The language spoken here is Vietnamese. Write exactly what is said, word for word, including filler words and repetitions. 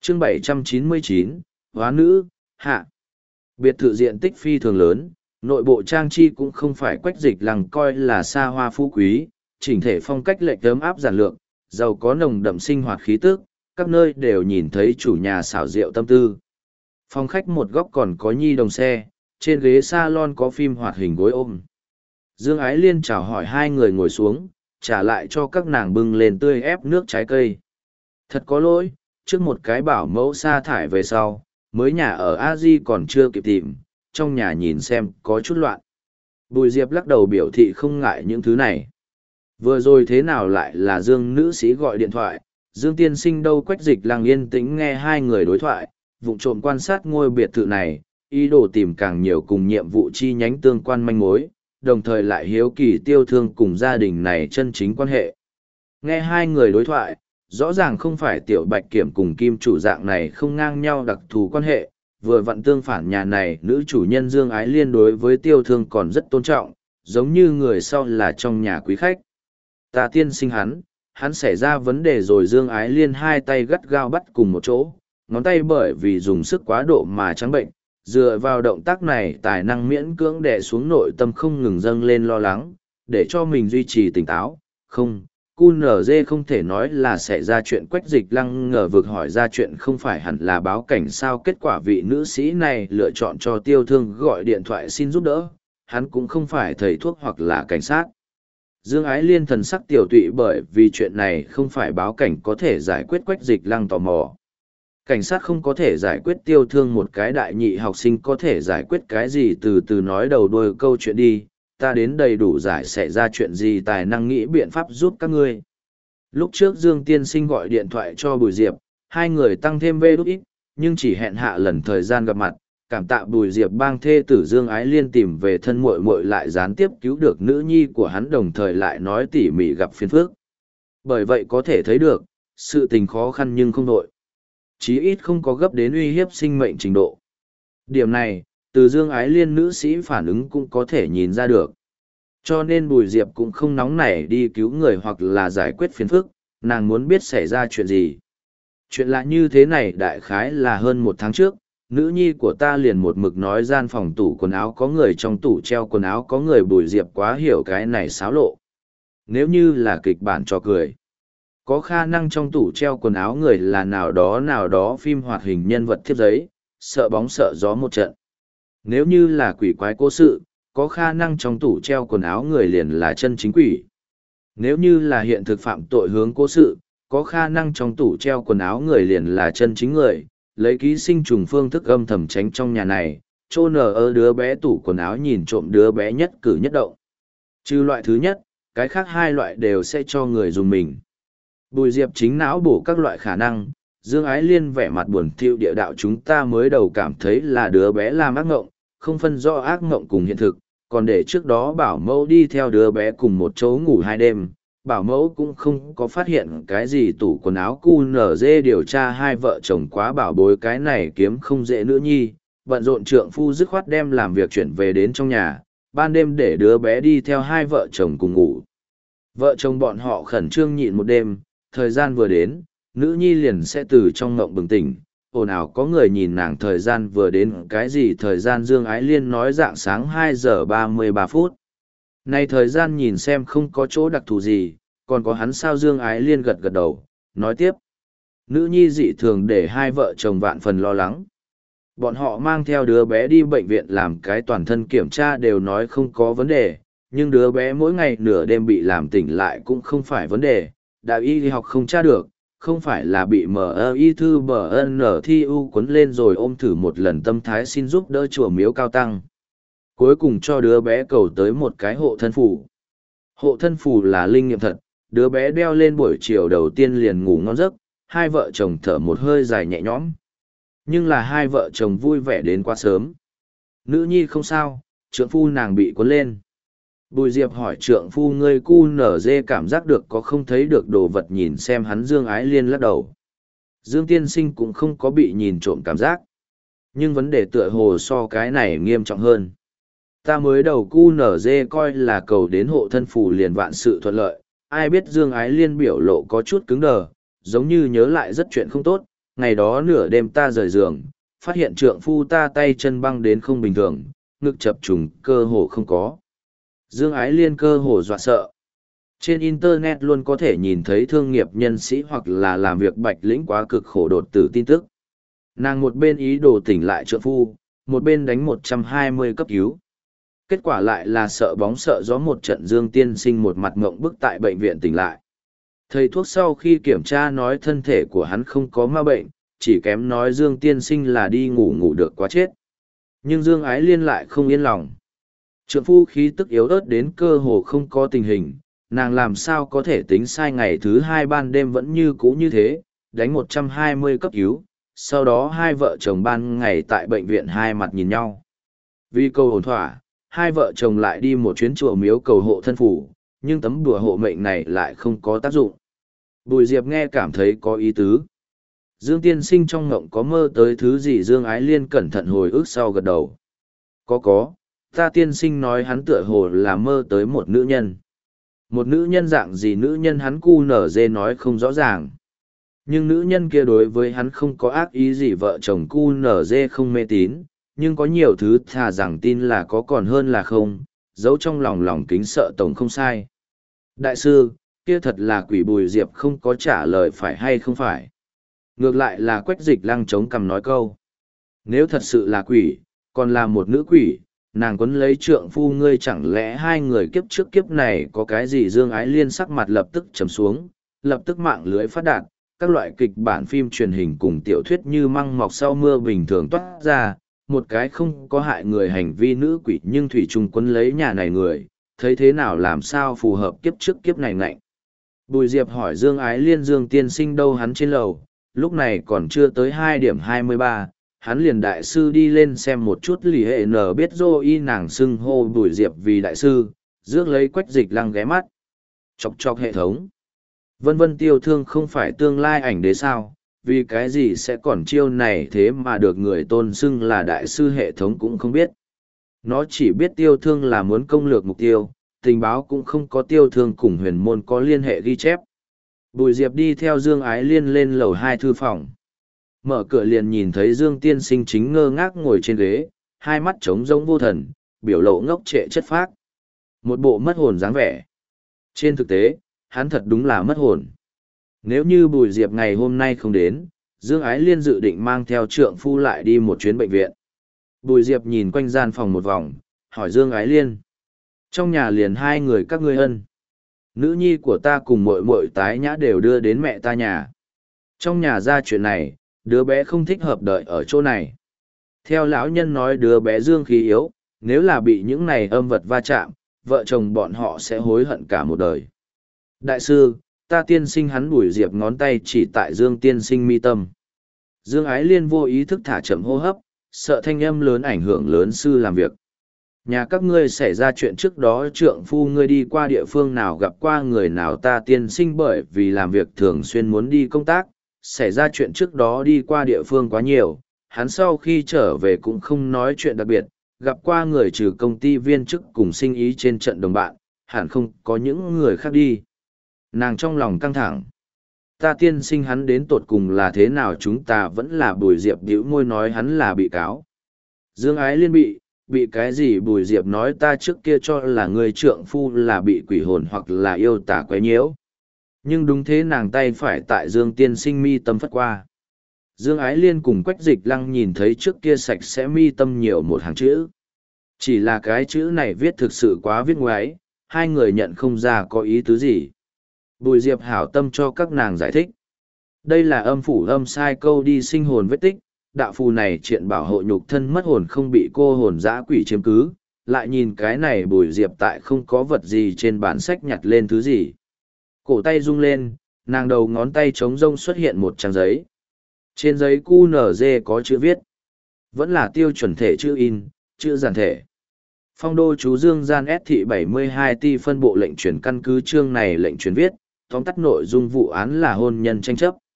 chương bảy trăm chín mươi chín, hóa nữ, hạ. Biệt thự diện tích phi thường lớn, nội bộ trang trí cũng không phải Quách Dịch Lăng coi là xa hoa phú quý, chỉnh thể phong cách lệch ấm áp giản lược, giàu có nồng đậm sinh hoạt khí tức, các nơi đều nhìn thấy chủ nhà xảo diệu tâm tư. Phòng khách một góc còn có nhi đồng xe, trên ghế salon có phim hoạt hình gối ôm. Dương Ái Liên chào hỏi hai người ngồi xuống, trả lại cho các nàng bưng lên tươi ép nước trái cây. Thật có lỗi, trước một cái bảo mẫu sa thải về sau, mới nhà ở a di còn chưa kịp tìm, trong nhà nhìn xem có chút loạn. Bùi Diệp lắc đầu biểu thị không ngại những thứ này. Vừa rồi thế nào lại là Dương nữ sĩ gọi điện thoại, Dương tiên sinh đâu? Quách Dịch Lăng yên tĩnh nghe hai người đối thoại, vụng trộm quan sát ngôi biệt thự này, ý đồ tìm càng nhiều cùng nhiệm vụ chi nhánh tương quan manh mối, đồng thời lại hiếu kỳ tiêu thương cùng gia đình này chân chính quan hệ. Nghe hai người đối thoại, rõ ràng không phải tiểu bạch kiểm cùng kim chủ dạng này không ngang nhau đặc thù quan hệ, vừa vặn tương phản nhà này nữ chủ nhân Dương Ái Liên đối với tiêu thương còn rất tôn trọng, giống như người sau là trong nhà quý khách. Ta tiên sinh hắn, hắn xảy ra vấn đề rồi. Dương Ái Liên hai tay gắt gao bắt cùng một chỗ, ngón tay bởi vì dùng sức quá độ mà trắng bệnh, dựa vào động tác này tài năng miễn cưỡng đè xuống nội tâm không ngừng dâng lên lo lắng, để cho mình duy trì tỉnh táo. Không, cu nở dê không thể nói là xảy ra chuyện. Quách Dịch Lăng ngờ vực hỏi ra chuyện không phải hẳn là báo cảnh sao? Kết quả vị nữ sĩ này lựa chọn cho tiêu thương gọi điện thoại xin giúp đỡ, hắn cũng không phải thầy thuốc hoặc là cảnh sát. Dương Ái Liên thần sắc tiểu tụy bởi vì chuyện này không phải báo cảnh có thể giải quyết. Quách Dịch Lăng tò mò. Cảnh sát không có thể giải quyết, tiêu thương một cái đại nhị học sinh có thể giải quyết cái gì? Từ từ nói đầu đuôi câu chuyện đi, ta đến đầy đủ giải xảy ra chuyện gì tài năng nghĩ biện pháp giúp các ngươi. Lúc trước Dương tiên sinh gọi điện thoại cho Bùi Diệp, hai người tăng thêm vê đút ít, nhưng chỉ hẹn hạ lần thời gian gặp mặt. Cảm tạ Bùi Diệp bang thê tử Dương Ái Liên tìm về thân muội muội, lại gián tiếp cứu được nữ nhi của hắn, đồng thời lại nói tỉ mỉ gặp phiền phức. Bởi vậy có thể thấy được, sự tình khó khăn nhưng không đội. Chí ít không có gấp đến uy hiếp sinh mệnh trình độ. Điểm này, từ Dương Ái Liên nữ sĩ phản ứng cũng có thể nhìn ra được. Cho nên Bùi Diệp cũng không nóng nảy đi cứu người hoặc là giải quyết phiền phức, nàng muốn biết xảy ra chuyện gì. Chuyện lạ như thế này đại khái là hơn một tháng trước, nữ nhi của ta liền một mực nói gian phòng tủ quần áo có người, trong tủ treo quần áo có người. Bùi Diệp quá hiểu cái này xáo lộ. Nếu như là kịch bản trò cười, có khả năng trong tủ treo quần áo người là nào đó nào đó phim hoạt hình nhân vật thiếp giấy, sợ bóng sợ gió một trận. Nếu như là quỷ quái cố sự, có khả năng trong tủ treo quần áo người liền là chân chính quỷ. Nếu như là hiện thực phạm tội hướng cố sự, có khả năng trong tủ treo quần áo người liền là chân chính người, lấy ký sinh trùng phương thức âm thầm tránh trong nhà này, trô nở ở đứa bé tủ quần áo nhìn trộm đứa bé nhất cử nhất động. Trừ loại thứ nhất, cái khác hai loại đều sẽ cho người dùng mình. Bùi Diệp chính não bổ các loại khả năng, Dương Ái Liên vẻ mặt buồn thiu địa đạo, chúng ta mới đầu cảm thấy là đứa bé làm ác ngộng, không phân rõ ác ngộng cùng hiện thực, còn để trước đó bảo mẫu đi theo đứa bé cùng một chỗ ngủ hai đêm, bảo mẫu cũng không có phát hiện cái gì. Tủ quần áo cu nở dê điều tra hai vợ chồng quá bảo bối cái này kiếm không dễ nữ nhi, bận rộn trượng phu dứt khoát đem làm việc chuyển về đến trong nhà, ban đêm để đứa bé đi theo hai vợ chồng cùng ngủ. Vợ chồng bọn họ khẩn trương nhịn một đêm, thời gian vừa đến, nữ nhi liền sẽ từ trong ngộng bừng tỉnh, ồn ào có người nhìn nàng. Thời gian vừa đến cái gì thời gian? Dương Ái Liên nói rạng sáng hai giờ ba mươi ba phút. Này thời gian nhìn xem không có chỗ đặc thù gì, còn có hắn sao? Dương Ái Liên gật gật đầu, nói tiếp. Nữ nhi dị thường để hai vợ chồng vạn phần lo lắng. Bọn họ mang theo đứa bé đi bệnh viện làm cái toàn thân kiểm tra, đều nói không có vấn đề, nhưng đứa bé mỗi ngày nửa đêm bị làm tỉnh lại cũng không phải vấn đề. Đạo y học không tra được, không phải là bị mờ y thư bờ n thi u quấn lên rồi ôm thử một lần tâm thái xin giúp đỡ chùa miếu cao tăng. Cuối cùng cho đứa bé cầu tới một cái hộ thân phù. Hộ thân phù là linh nghiệm thật, đứa bé đeo lên buổi chiều đầu tiên liền ngủ ngon giấc, hai vợ chồng thở một hơi dài nhẹ nhõm. Nhưng là hai vợ chồng vui vẻ đến quá sớm. Nữ nhi không sao, trượng phu nàng bị cuốn lên. Bùi Diệp hỏi trượng phu ngươi cu nở dê cảm giác được có không thấy được đồ vật? Nhìn xem hắn. Dương Ái Liên lắc đầu. Dương tiên sinh cũng không có bị nhìn trộm cảm giác. Nhưng vấn đề tựa hồ so cái này nghiêm trọng hơn. Ta mới đầu cu nở dê coi là cầu đến hộ thân phù liền vạn sự thuận lợi. Ai biết Dương Ái Liên biểu lộ có chút cứng đờ, giống như nhớ lại rất chuyện không tốt. ngày đó nửa đêm ta rời giường, phát hiện trượng phu ta tay chân băng đến không bình thường, ngực chập trùng cơ hồ không có. Dương Ái Liên cơ hồ dọa sợ. Trên Internet luôn có thể nhìn thấy thương nghiệp nhân sĩ hoặc là làm việc bạch lĩnh quá cực khổ đột tử tin tức. Nàng một bên ý đồ tỉnh lại trượng phu, một bên đánh một trăm hai mươi cấp cứu. Kết quả lại là sợ bóng sợ gió một trận. Dương tiên sinh một mặt ngộng bức tại bệnh viện tỉnh lại. Thầy thuốc sau khi kiểm tra nói thân thể của hắn không có ma bệnh, chỉ kém nói Dương tiên sinh là đi ngủ ngủ được quá chết. Nhưng Dương Ái Liên lại không yên lòng. Trượng phu khí tức yếu ớt đến cơ hồ không có tình hình, nàng làm sao có thể tính sai ngày thứ hai ban đêm vẫn như cũ như thế, đánh một trăm hai mươi cấp cứu, sau đó hai vợ chồng ban ngày tại bệnh viện hai mặt nhìn nhau. Vì cầu ổn thỏa, hai vợ chồng lại đi một chuyến chùa miếu cầu hộ thân phủ, nhưng tấm đùa hộ mệnh này lại không có tác dụng. Bùi Diệp nghe cảm thấy có ý tứ. Dương tiên sinh trong ngộng có mơ tới thứ gì? Dương Ái Liên cẩn thận hồi ức sau gật đầu. Có có, ta tiên sinh nói hắn tựa hồ là mơ tới một nữ nhân. Một nữ nhân dạng gì? Nữ nhân hắn cu nở dê nói không rõ ràng. Nhưng nữ nhân kia đối với hắn không có ác ý gì. Vợ chồng cu nở dê không mê tín, nhưng có nhiều thứ thà rằng tin là có còn hơn là không, giấu trong lòng lòng kính sợ tổng không sai. Đại sư, kia thật là quỷ. Bùi Diệp không có trả lời phải hay không phải. Ngược lại là Quách Dịch Lăng chống cằm nói câu. Nếu thật sự là quỷ, còn là một nữ quỷ, nàng quấn lấy trượng phu ngươi, chẳng lẽ hai người kiếp trước kiếp này có cái gì? Dương Ái Liên sắc mặt lập tức trầm xuống, lập tức mạng lưới phát đạt, các loại kịch bản phim truyền hình cùng tiểu thuyết như măng mọc sau mưa bình thường toát ra, một cái không có hại người hành vi nữ quỷ nhưng thủy chung quấn lấy nhà này người, thấy thế nào làm sao phù hợp kiếp trước kiếp này ngạnh. Bùi Diệp hỏi Dương Ái Liên Dương tiên sinh đâu? Hắn trên lầu, lúc này còn chưa tới hai điểm hai mươi ba, hắn liền đại sư đi lên xem một chút. Lì hệ nở biết dô y nàng xưng hô Bùi Diệp vì đại sư, rước lấy Quách Dịch Lăng ghé mắt. Chọc chọc hệ thống. Vân vân tiêu thương không phải tương lai ảnh đế sao, vì cái gì sẽ còn chiêu này thế mà được người tôn xưng là đại sư? Hệ thống cũng không biết. Nó chỉ biết tiêu thương là muốn công lược mục tiêu, tình báo cũng không có tiêu thương cùng huyền môn có liên hệ ghi chép. Bùi Diệp đi theo Dương Ái Liên lên lầu hai thư phòng. Mở cửa liền nhìn thấy Dương tiên sinh chính ngơ ngác ngồi trên ghế, hai mắt trống rỗng vô thần, biểu lộ ngốc trệ chất phác. Một bộ mất hồn dáng vẻ. Trên thực tế, hắn thật đúng là mất hồn. Nếu như Bùi Diệp ngày hôm nay không đến, Dương Ái Liên dự định mang theo trượng phu lại đi một chuyến bệnh viện. Bùi Diệp nhìn quanh gian phòng một vòng, hỏi Dương Ái Liên. Trong nhà liền hai người các ngươi ân. Nữ nhi của ta cùng muội muội tái nhã đều đưa đến mẹ ta nhà. Trong nhà ra chuyện này, đứa bé không thích hợp đợi ở chỗ này. Theo lão nhân nói đứa bé dương khí yếu, nếu là bị những này âm vật va chạm, vợ chồng bọn họ sẽ hối hận cả một đời. Đại sư, ta tiên sinh. Hắn Bùi Diệp ngón tay chỉ tại Dương tiên sinh mi tâm. Dương Ái Liên vô ý thức thả chậm hô hấp, sợ thanh âm lớn ảnh hưởng lớn sư làm việc. Nhà các ngươi xảy ra chuyện trước đó trượng phu ngươi đi qua địa phương nào gặp qua người nào? Ta tiên sinh bởi vì làm việc thường xuyên muốn đi công tác, xảy ra chuyện trước đó đi qua địa phương quá nhiều, hắn sau khi trở về cũng không nói chuyện đặc biệt, gặp qua người trừ công ty viên chức cùng sinh ý trên trận đồng bạn, hẳn không có những người khác đi. Nàng trong lòng căng thẳng. Ta tiên sinh hắn đến tột cùng là thế nào? Chúng ta vẫn là Bùi Diệp bĩu môi nói hắn là bị cáo. Dương Ái Liên bị, bị cái gì? Bùi Diệp nói ta trước kia cho là người trượng phu là bị quỷ hồn hoặc là yêu tà quấy nhiễu. Nhưng đúng thế, nàng tay phải tại Dương tiên sinh mi tâm phất qua. Dương Ái Liên cùng Quách Dịch Lăng nhìn thấy trước kia sạch sẽ mi tâm nhiều một hàng chữ. Chỉ là cái chữ này viết thực sự quá viết ngoáy, hai người nhận không ra có ý tứ gì. Bùi Diệp hảo tâm cho các nàng giải thích. Đây là âm phủ âm sai câu đi sinh hồn vết tích, đạo phù này triện bảo hộ nhục thân mất hồn không bị cô hồn dã quỷ chiếm cứ. Lại nhìn cái này Bùi Diệp tại không có vật gì trên bản sách nhặt lên thứ gì. Cổ tay rung lên, nàng đầu ngón tay trống rông xuất hiện một trang giấy. Trên giấy cu nở dê có chữ viết. Vẫn là tiêu chuẩn thể chữ in, chữ giản thể. Phong đô chú Dương gian S thị bảy mươi hai ti phân bộ lệnh chuyển căn cứ chương này lệnh chuyển viết, tóm tắt nội dung vụ án là hôn nhân tranh chấp.